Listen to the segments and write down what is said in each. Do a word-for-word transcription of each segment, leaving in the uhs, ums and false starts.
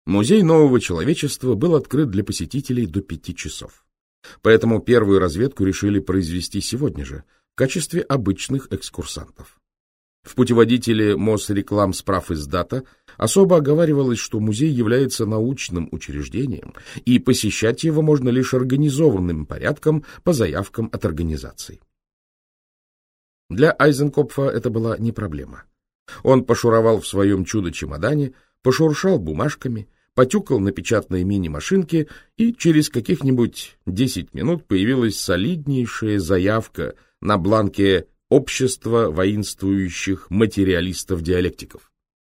Музей нового человечества был открыт для посетителей до пяти часов. Поэтому первую разведку решили произвести сегодня же, в качестве обычных экскурсантов. В путеводителе Мосрекламсправиздата особо оговаривалось, что музей является научным учреждением, и посещать его можно лишь организованным порядком по заявкам от организаций. Для Айзенкопфа это была не проблема. Он пошуровал в своем чудо-чемодане, пошуршал бумажками, потюкал на печатной мини-машинке, и через каких-нибудь десять минут появилась солиднейшая заявка на бланке «Общество воинствующих материалистов-диалектиков».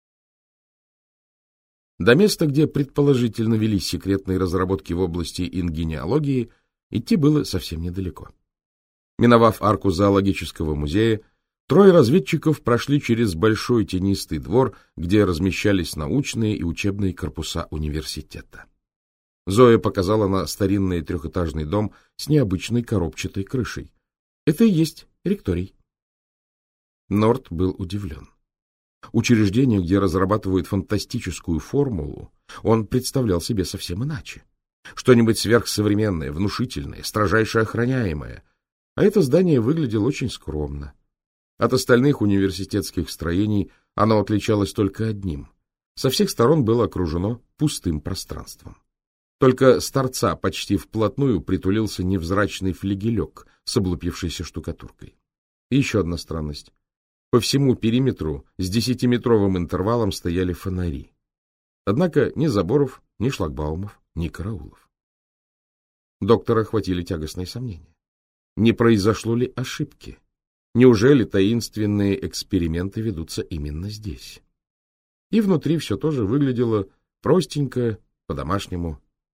До места, где предположительно велись секретные разработки в области ингенеологии, идти было совсем недалеко. Миновав арку зоологического музея, трое разведчиков прошли через большой тенистый двор, где размещались научные и учебные корпуса университета. Зоя показала на старинный трехэтажный дом с необычной коробчатой крышей. Это и есть ректорий. Норт был удивлен. Учреждение, где разрабатывают фантастическую формулу, он представлял себе совсем иначе. Что-нибудь сверхсовременное, внушительное, строжайше охраняемое. А это здание выглядело очень скромно. От остальных университетских строений оно отличалось только одним. Со всех сторон было окружено пустым пространством. Только с торца почти вплотную притулился невзрачный флигелек с облупившейся штукатуркой. И еще одна странность. По всему периметру с десятиметровым интервалом стояли фонари. Однако ни заборов, ни шлагбаумов, ни караулов. Доктора охватили тягостные сомнения. Не произошло ли ошибки? Неужели таинственные эксперименты ведутся именно здесь? И внутри все тоже выглядело простенько, по-домашнему.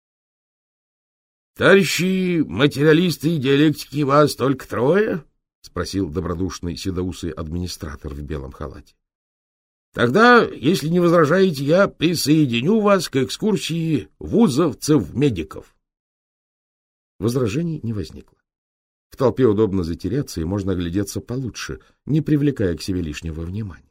— Товарищи материалисты и диалектики, вас только трое? — спросил добродушный седоусый администратор в белом халате. — Тогда, если не возражаете, я присоединю вас к экскурсии вузовцев-медиков. Возражений не возникло. В толпе удобно затеряться, и можно оглядеться получше, не привлекая к себе лишнего внимания.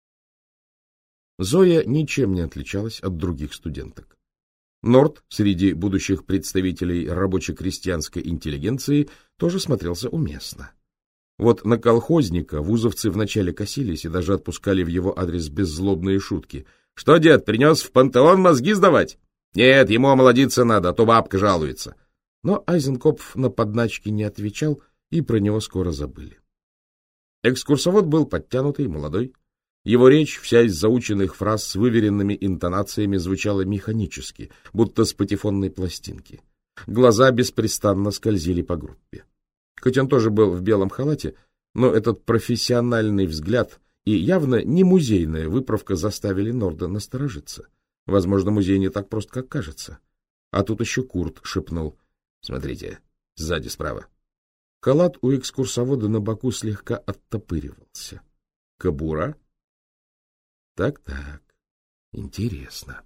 Зоя ничем не отличалась от других студенток. Норт среди будущих представителей рабоче-крестьянской интеллигенции тоже смотрелся уместно. Вот на колхозника вузовцы вначале косились и даже отпускали в его адрес беззлобные шутки. — Что, дед, принес в пантеон мозги сдавать? — Нет, ему омолодиться надо, а то бабка жалуется. Но Айзенкопф на подначки не отвечал, и про него скоро забыли. Экскурсовод был подтянутый, молодой. Его речь, вся из заученных фраз с выверенными интонациями, звучала механически, будто с патефонной пластинки. Глаза беспрестанно скользили по группе. Хоть он тоже был в белом халате, но этот профессиональный взгляд и явно не музейная выправка заставили Норда насторожиться. Возможно, музей не так прост, как кажется. А тут еще Курт шепнул: — Смотрите, сзади справа. Халат у экскурсовода на боку слегка оттопыривался. Кобура? Так-так, интересно.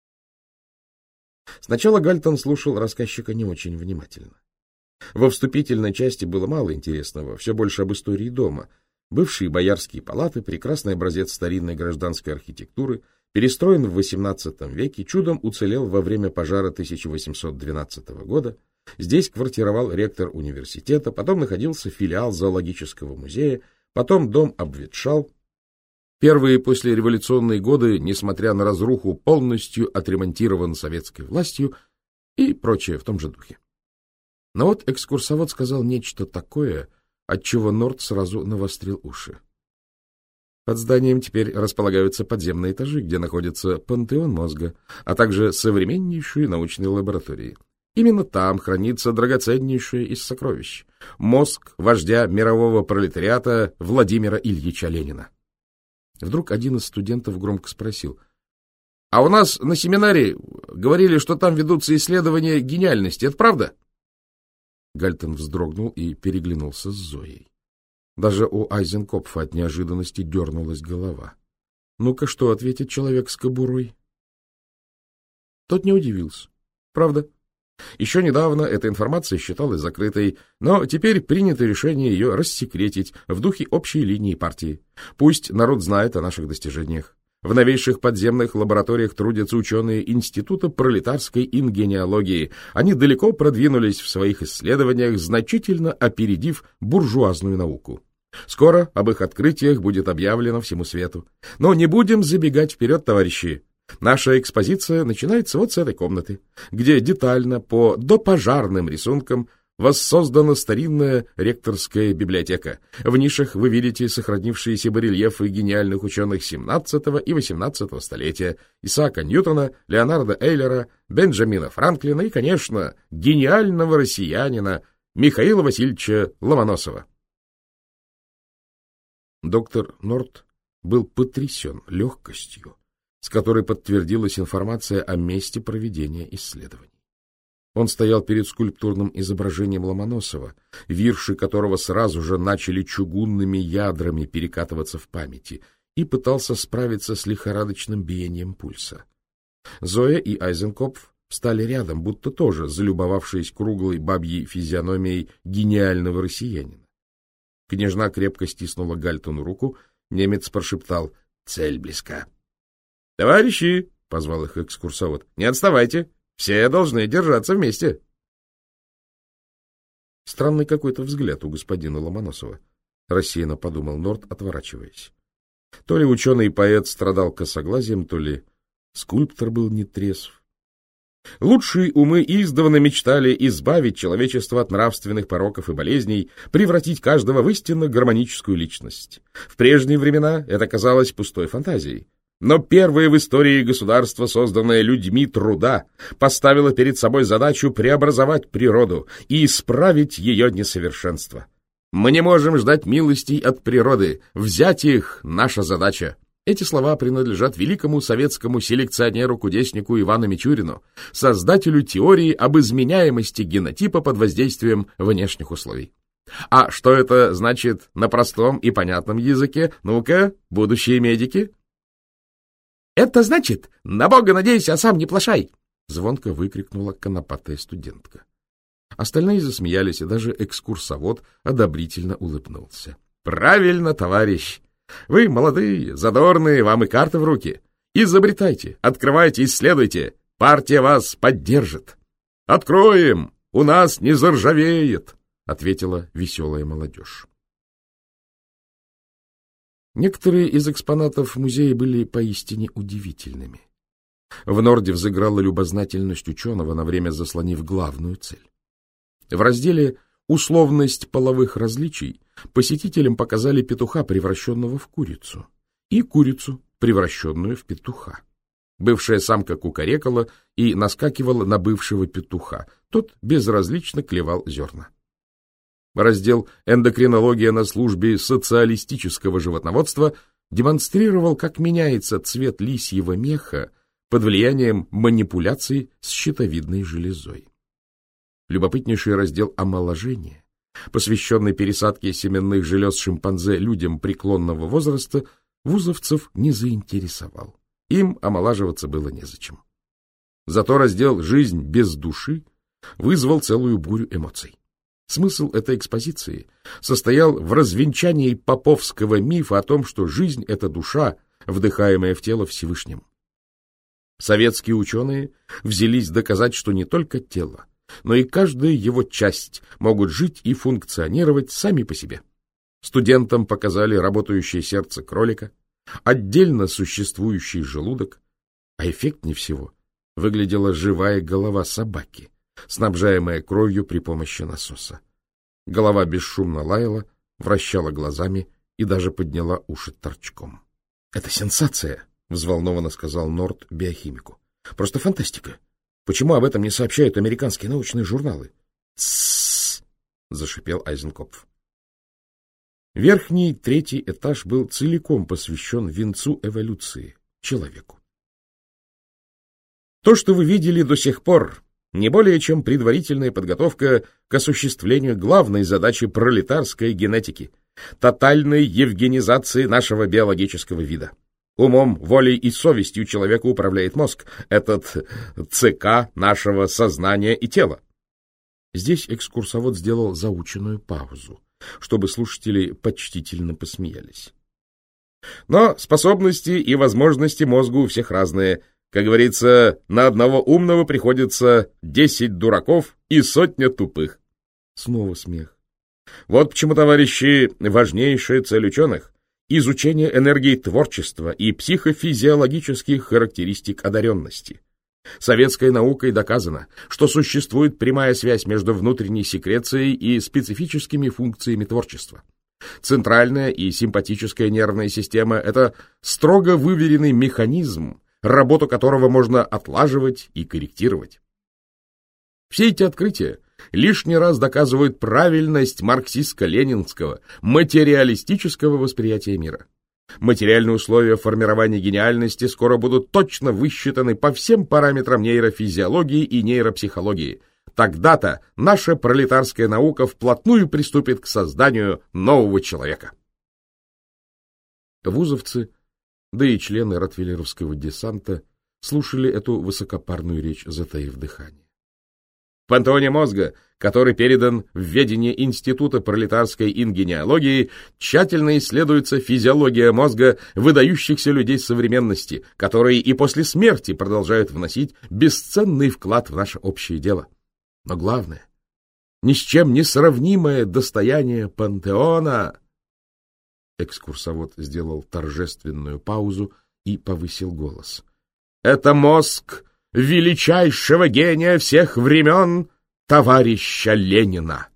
Сначала Гальтон слушал рассказчика не очень внимательно. Во вступительной части было мало интересного, все больше об истории дома. Бывшие боярские палаты, прекрасный образец старинной гражданской архитектуры, перестроен в восемнадцатом веке, чудом уцелел во время пожара тысяча восемьсот двенадцатого года. Здесь квартировал ректор университета, потом находился филиал зоологического музея, потом дом обветшал. Первые послереволюционные годы, несмотря на разруху, полностью отремонтирован советской властью и прочее в том же духе. Но вот экскурсовод сказал нечто такое, отчего Норд сразу навострил уши. Под зданием теперь располагаются подземные этажи, где находится пантеон мозга, а также современнейшие научные лаборатории. Именно там хранится драгоценнейшее из сокровищ — мозг вождя мирового пролетариата Владимира Ильича Ленина. Вдруг один из студентов громко спросил: — А у нас на семинаре говорили, что там ведутся исследования гениальности. Это правда? Гальтон вздрогнул и переглянулся с Зоей. Даже у Айзенкопфа от неожиданности дернулась голова. Ну-ка, что ответит человек с кобурой? Тот не удивился. Правда. Еще недавно эта информация считалась закрытой, но теперь принято решение ее рассекретить в духе общей линии партии. Пусть народ знает о наших достижениях. В новейших подземных лабораториях трудятся ученые Института пролетарской ингенеалогии. Они далеко продвинулись в своих исследованиях, значительно опередив буржуазную науку. Скоро об их открытиях будет объявлено всему свету. Но не будем забегать вперед, товарищи. Наша экспозиция начинается вот с этой комнаты, где детально по допожарным рисункам воссоздана старинная ректорская библиотека. В нишах вы видите сохранившиеся барельефы гениальных ученых семнадцатого и восемнадцатого столетия, Исаака Ньютона, Леонарда Эйлера, Бенджамина Франклина и, конечно, гениального россиянина Михаила Васильевича Ломоносова. Доктор Норт был потрясен легкостью, с которой подтвердилась информация о месте проведения исследований. Он стоял перед скульптурным изображением Ломоносова, вирши которого сразу же начали чугунными ядрами перекатываться в памяти, и пытался справиться с лихорадочным биением пульса. Зоя и Айзенкопф встали рядом, будто тоже залюбовавшись круглой бабьей физиономией гениального россиянина. Княжна крепко стиснула Гальтону руку, немец прошептал: «Цель близка». «Товарищи!» — позвал их экскурсовод. «Не отставайте! Все должны держаться вместе!» Странный какой-то взгляд у господина Ломоносова, — рассеянно подумал Норт, отворачиваясь. То ли ученый и поэт страдал косоглазием, то ли скульптор был нетрезв. Лучшие умы издавна мечтали избавить человечество от нравственных пороков и болезней, превратить каждого в истинно гармоническую личность. В прежние времена это казалось пустой фантазией. Но первое в истории государство, созданное людьми труда, поставило перед собой задачу преобразовать природу и исправить ее несовершенство. Мы не можем ждать милостей от природы, взять их — наша задача. Эти слова принадлежат великому советскому селекционеру-кудеснику Ивану Мичурину, создателю теории об изменяемости генотипа под воздействием внешних условий. А что это значит на простом и понятном языке? Ну-ка, будущие медики? «Это значит, на Бога надейся, а сам не плашай!» — звонко выкрикнула конопатая студентка. Остальные засмеялись, и даже экскурсовод одобрительно улыбнулся. «Правильно, товарищ! Вы молодые, задорные, вам и карты в руки. Изобретайте, открывайте, исследуйте. Партия вас поддержит». «Откроем! У нас не заржавеет!» — ответила веселая молодежь. Некоторые из экспонатов музея были поистине удивительными. В Норде взыграла любознательность ученого, на время заслонив главную цель. В разделе «Условность половых различий» посетителям показали петуха, превращенного в курицу, и курицу, превращенную в петуха. Бывшая самка кукарекала и наскакивала на бывшего петуха. Тот безразлично клевал зерна. Раздел «Эндокринология на службе социалистического животноводства» демонстрировал, как меняется цвет лисьего меха под влиянием манипуляций с щитовидной железой. Любопытнейший раздел «Омоложение», посвященный пересадке семенных желез шимпанзе людям преклонного возраста, вузовцев не заинтересовал. Им омолаживаться было незачем. Зато раздел «Жизнь без души» вызвал целую бурю эмоций. Смысл этой экспозиции состоял в развенчании поповского мифа о том, что жизнь — это душа, вдыхаемая в тело Всевышним. Советские ученые взялись доказать, что не только тело, но и каждая его часть могут жить и функционировать сами по себе. Студентам показали работающее сердце кролика, отдельно существующий желудок, а эффектнее всего выглядела живая голова собаки, снабжаемая кровью при помощи насоса. Голова бесшумно лаяла, вращала глазами и даже подняла уши торчком. — Это сенсация! — взволнованно сказал Норт биохимику. — Просто фантастика! Почему об этом не сообщают американские научные журналы? — Тссс! — зашипел Айзенкопф. Верхний, третий этаж был целиком посвящен венцу эволюции — человеку. То, что вы видели до сих пор, не более чем предварительная подготовка к осуществлению главной задачи пролетарской генетики — тотальной евгенизации нашего биологического вида. Умом, волей и совестью человека управляет мозг, этот ЦК нашего сознания и тела. Здесь экскурсовод сделал заученную паузу, чтобы слушатели почтительно посмеялись. Но способности и возможности мозга у всех разные. Как говорится, на одного умного приходится десять дураков и сотня тупых. Снова смех. Вот почему, товарищи, важнейшая цель ученых — изучение энергии творчества и психофизиологических характеристик одаренности. Советской наукой доказано, что существует прямая связь между внутренней секрецией и специфическими функциями творчества. Центральная и симпатическая нервная система — это строго выверенный механизм, работу которого можно отлаживать и корректировать. Все эти открытия лишний раз доказывают правильность марксистско-ленинского материалистического восприятия мира. Материальные условия формирования гениальности скоро будут точно высчитаны по всем параметрам нейрофизиологии и нейропсихологии. Тогда-то наша пролетарская наука вплотную приступит к созданию нового человека. Вузовцы, да и члены ротвейлеровского десанта слушали эту высокопарную речь, затаив дыхание. В пантеоне мозга, который передан в ведение Института пролетарской ингениологии, тщательно исследуется физиология мозга выдающихся людей современности, которые и после смерти продолжают вносить бесценный вклад в наше общее дело. Но главное, ни с чем не сравнимое достояние пантеона. Экскурсовод сделал торжественную паузу и повысил голос. Это мозг величайшего гения всех времен, товарища Ленина.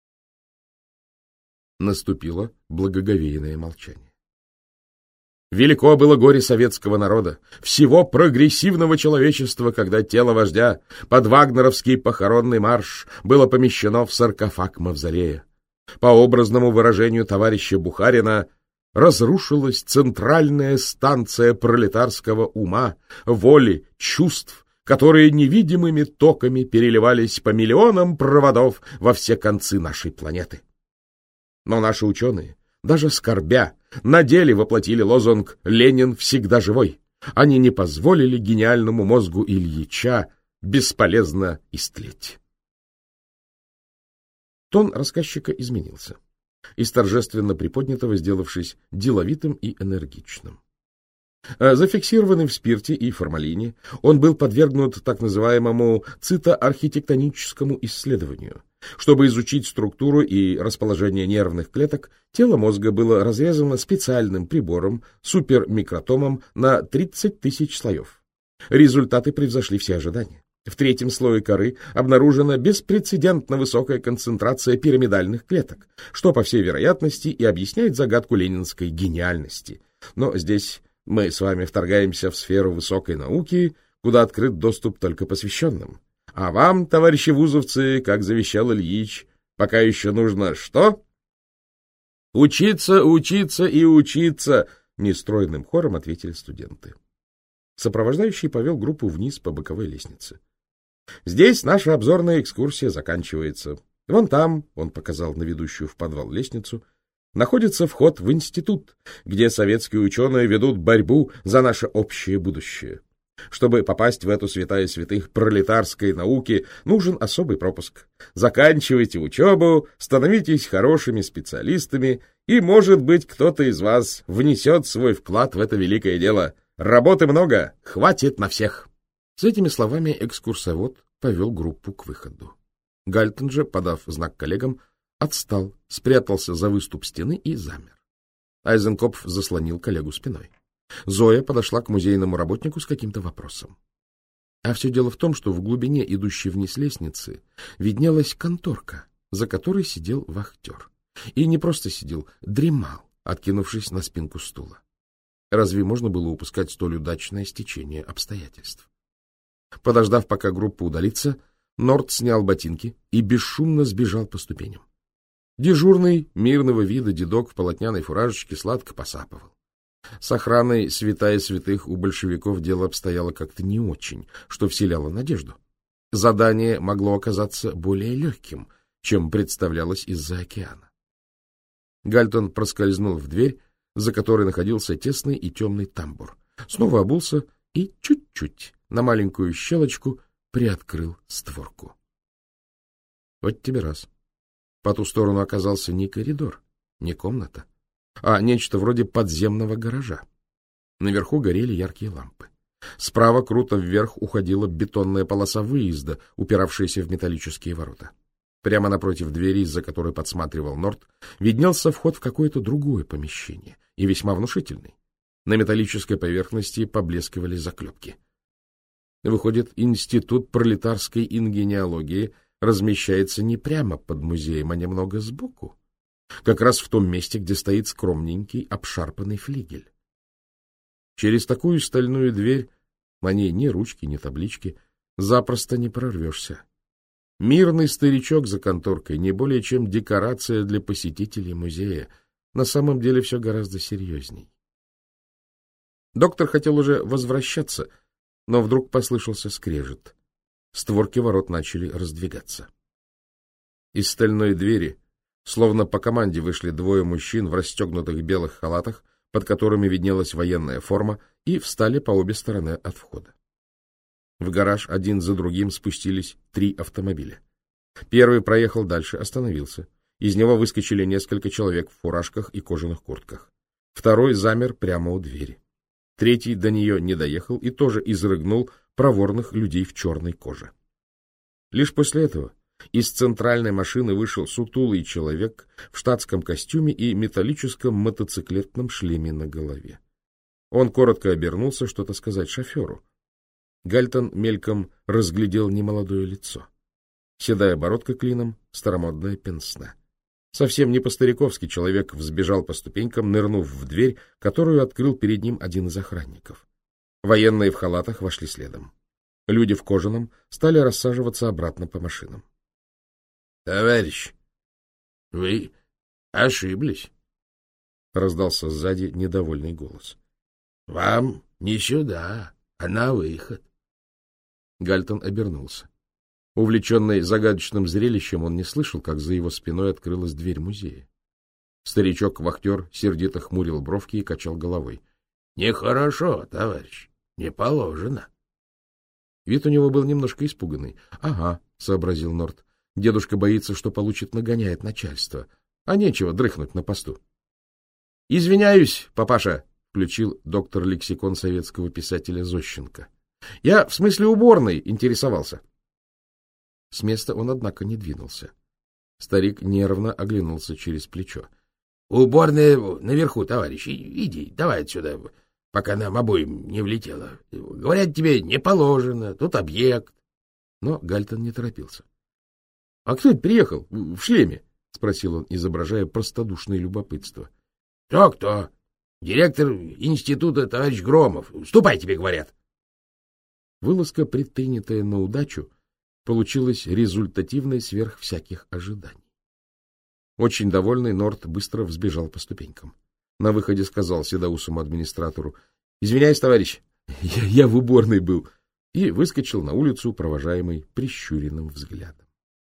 Наступило благоговейное молчание. Велико было горе советского народа, всего прогрессивного человечества, когда тело вождя под вагнеровский похоронный марш было помещено в саркофаг мавзолея. По образному выражению товарища Бухарина, разрушилась центральная станция пролетарского ума, воли, чувств, которые невидимыми токами переливались по миллионам проводов во все концы нашей планеты. Но наши ученые, даже скорбя, на деле воплотили лозунг «Ленин всегда живой». Они не позволили гениальному мозгу Ильича бесполезно истлеть. Тон рассказчика изменился, из торжественно приподнятого сделавшись деловитым и энергичным. Зафиксированный в спирте и формалине, он был подвергнут так называемому цитоархитектоническому исследованию. Чтобы изучить структуру и расположение нервных клеток, тело мозга было разрезано специальным прибором, супермикротомом на тридцать тысяч слоев. Результаты превзошли все ожидания. В третьем слое коры обнаружена беспрецедентно высокая концентрация пирамидальных клеток, что, по всей вероятности, и объясняет загадку ленинской гениальности. Но здесь мы с вами вторгаемся в сферу высокой науки, куда открыт доступ только посвященным. А вам, товарищи вузовцы, как завещал Ильич, пока еще нужно что? Учиться, учиться и учиться, нестройным хором ответили студенты. Сопровождающий повел группу вниз по боковой лестнице. Здесь наша обзорная экскурсия заканчивается. Вон там, он показал на ведущую в подвал лестницу, находится вход в институт, где советские ученые ведут борьбу за наше общее будущее. Чтобы попасть в эту святая святых пролетарской науки, нужен особый пропуск. Заканчивайте учебу, становитесь хорошими специалистами, и, может быть, кто-то из вас внесет свой вклад в это великое дело. Работы много, хватит на всех. С этими словами экскурсовод повел группу к выходу. Гальтон же, подав знак коллегам, отстал, спрятался за выступ стены и замер. Айзенкопф заслонил коллегу спиной. Зоя подошла к музейному работнику с каким-то вопросом. А все дело в том, что в глубине идущей вниз лестницы виднелась конторка, за которой сидел вахтер. И не просто сидел, дремал, откинувшись на спинку стула. Разве можно было упускать столь удачное стечение обстоятельств? Подождав, пока группа удалится, Норд снял ботинки и бесшумно сбежал по ступеням. Дежурный, мирного вида дедок в полотняной фуражечке сладко посапывал. С охраной святая святых у большевиков дело обстояло как-то не очень, что вселяло надежду. Задание могло оказаться более легким, чем представлялось из-за океана. Гальтон проскользнул в дверь, за которой находился тесный и темный тамбур, снова обулся и чуть-чуть на маленькую щелочку приоткрыл створку. Вот тебе раз. По ту сторону оказался не коридор, не комната, а нечто вроде подземного гаража. Наверху горели яркие лампы. Справа круто вверх уходила бетонная полоса выезда, упиравшаяся в металлические ворота. Прямо напротив двери, из-за которой подсматривал Норт, виднелся вход в какое-то другое помещение, и весьма внушительный. На металлической поверхности поблескивали заклепки. Выходит, Институт пролетарской ингениологии размещается не прямо под музеем, а немного сбоку, как раз в том месте, где стоит скромненький обшарпанный флигель. Через такую стальную дверь, на ней ни ручки, ни таблички, запросто не прорвешься. Мирный старичок за конторкой не более чем декорация для посетителей музея. На самом деле все гораздо серьезней. Доктор хотел уже возвращаться, но вдруг послышался скрежет. Створки ворот начали раздвигаться. Из стальной двери, словно по команде, вышли двое мужчин в расстегнутых белых халатах, под которыми виднелась военная форма, и встали по обе стороны от входа. В гараж один за другим спустились три автомобиля. Первый проехал дальше, остановился. Из него выскочили несколько человек в фуражках и кожаных куртках. Второй замер прямо у двери. Третий до нее не доехал и тоже изрыгнул проворных людей в черной коже. Лишь после этого из центральной машины вышел сутулый человек в штатском костюме и металлическом мотоциклетном шлеме на голове. Он коротко обернулся что-то сказать шоферу. Гальтон мельком разглядел немолодое лицо. Седая бородка клином, старомодная пенсне. Совсем не по-стариковски человек взбежал по ступенькам, нырнув в дверь, которую открыл перед ним один из охранников. Военные в халатах вошли следом. Люди в кожаном стали рассаживаться обратно по машинам. — Товарищ, вы ошиблись, — раздался сзади недовольный голос. — Вам не сюда, а на выход. Гальтон обернулся. Увлеченный загадочным зрелищем, он не слышал, как за его спиной открылась дверь музея. Старичок-вахтер сердито хмурил бровки и качал головой. — Нехорошо, товарищ, не положено. Вид у него был немножко испуганный. — Ага, — сообразил Норт. Дедушка боится, что получит нагоняй от начальства, а нечего дрыхнуть на посту. — Извиняюсь, папаша, — включил доктор лексикон советского писателя Зощенко. — Я в смысле уборной интересовался. С места он, однако, не двинулся. Старик нервно оглянулся через плечо. — Уборная наверху, товарищ. Иди, давай отсюда, пока нам обоим не влетело. Говорят, тебе не положено, тут объект. Но Гальтон не торопился. — А кто это приехал в шлеме? — спросил он, изображая простодушное любопытство. — Кто-кто? Директор института товарищ Громов. Ступай, тебе говорят. Вылазка, предпринятая на удачу, получилась результативной сверх всяких ожиданий. Очень довольный, Норт быстро взбежал по ступенькам. На выходе сказал седоусому администратору: — Извиняюсь, товарищ, я, я в уборной был, и выскочил на улицу, провожаемый прищуренным взглядом.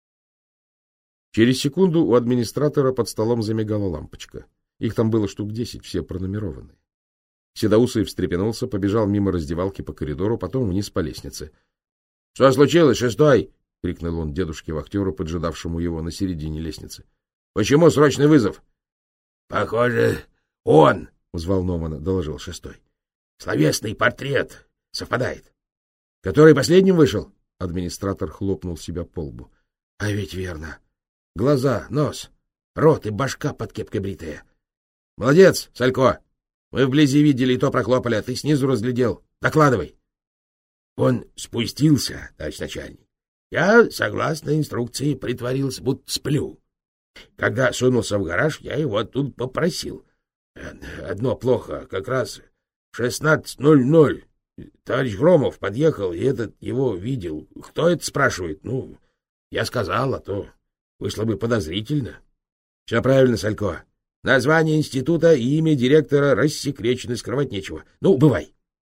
Через секунду у администратора под столом замигала лампочка. Их там было штук десять, все пронумерованные. Седоусый встрепенулся, побежал мимо раздевалки по коридору, потом вниз по лестнице. — Что случилось, шестой? — крикнул он дедушке-вахтеру, поджидавшему его на середине лестницы. — Почему срочный вызов? — Похоже, он, — взволнованно доложил шестой. — Словесный портрет совпадает. — Который последним вышел? — администратор хлопнул себя по лбу. — А ведь верно. Глаза, нос, рот и башка под кепкой бритая. — Молодец, Салько. Мы вблизи видели и то прохлопали, а ты снизу разглядел. Докладывай. Он спустился, товарищ начальник. Я, согласно инструкции, притворился, будто сплю. Когда сунулся в гараж, я его оттуда попросил. Одно плохо, как раз в шестнадцать ноль ноль товарищ Громов подъехал, и этот его видел. Кто это, спрашивает? Ну, я сказал, а то вышло бы подозрительно. Все правильно, Салько. Название института и имя директора рассекречены, скрывать нечего. Ну, бывай.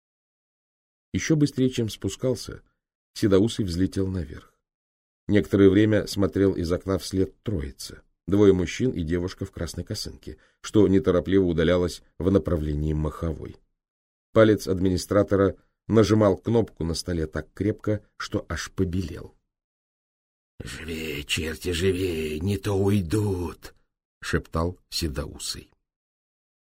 Еще быстрее, чем спускался, седоусый взлетел наверх. Некоторое время смотрел из окна вслед троице. Двое мужчин и девушка в красной косынке, что неторопливо удалялось в направлении Маховой. Палец администратора нажимал кнопку на столе так крепко, что аж побелел. — Живее, черти, живее, не то уйдут! — шептал седоусый.